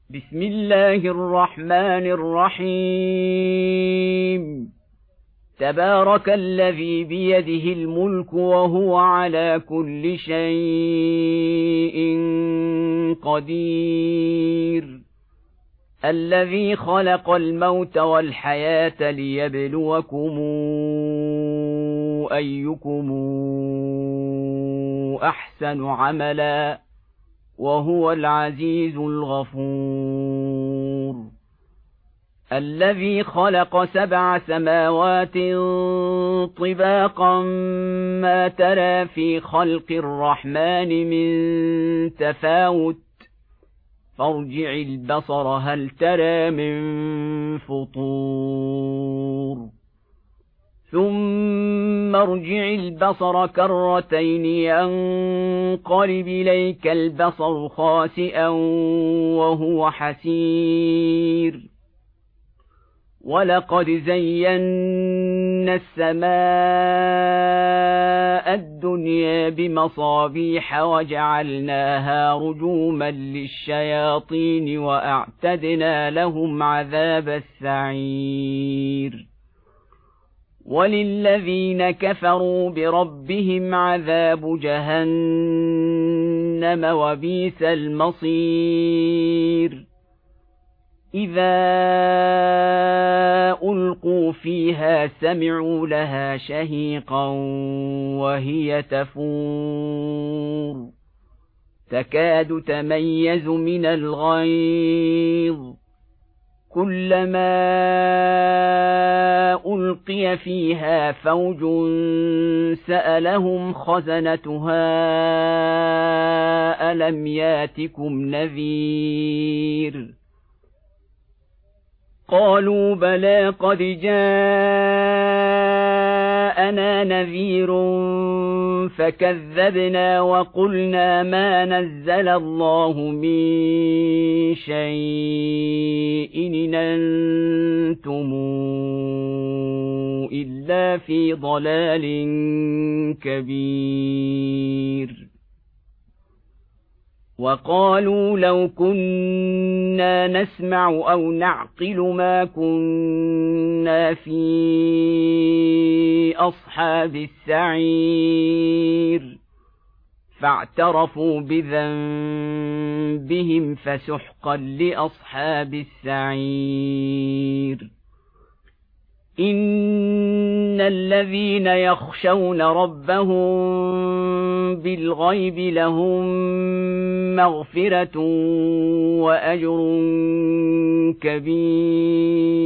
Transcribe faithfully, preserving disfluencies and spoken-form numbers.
بسم الله الرحمن الرحيم. تبارك الذي بيده الملك وهو على كل شيء قدير، الذي خلق الموت والحياة ليبلوكم أيكم أحسن عملا، وهو العزيز الغفور. الذي خلق سبع سماوات طباقا ما ترى في خلق الرحمن من تفاوت، فارجع البصر هل ترى من فطور، ثم ارجع البصر كرتين ينقلب إليك البصر خاسئا وهو حسير. ولقد زينا السماء الدنيا بمصابيح وجعلناها رجوما للشياطين وأعتدنا لهم عذاب السعير. وللذين كفروا بربهم عذاب جهنم وبئس المصير. إذا ألقوا فيها سمعوا لها شهيقا وهي تفور، تكاد تميز من الغيظ، كلما ألقي فيها فوج سألهم خزنتها ألم ياتكم نذير؟ قالوا بلى قد جاءنا نذير فكذبنا وقلنا ما نزل الله من شيء إن أنتم إلا في ضلال كبير. وقالوا لو كنا نسمع أو نعقل ما كنا في أصحاب السعير، فاعترفوا بذنبهم فسحقا لأصحاب السعير. إن الذين يخشون ربهم بالغيب لهم مغفرة وأجر كبير.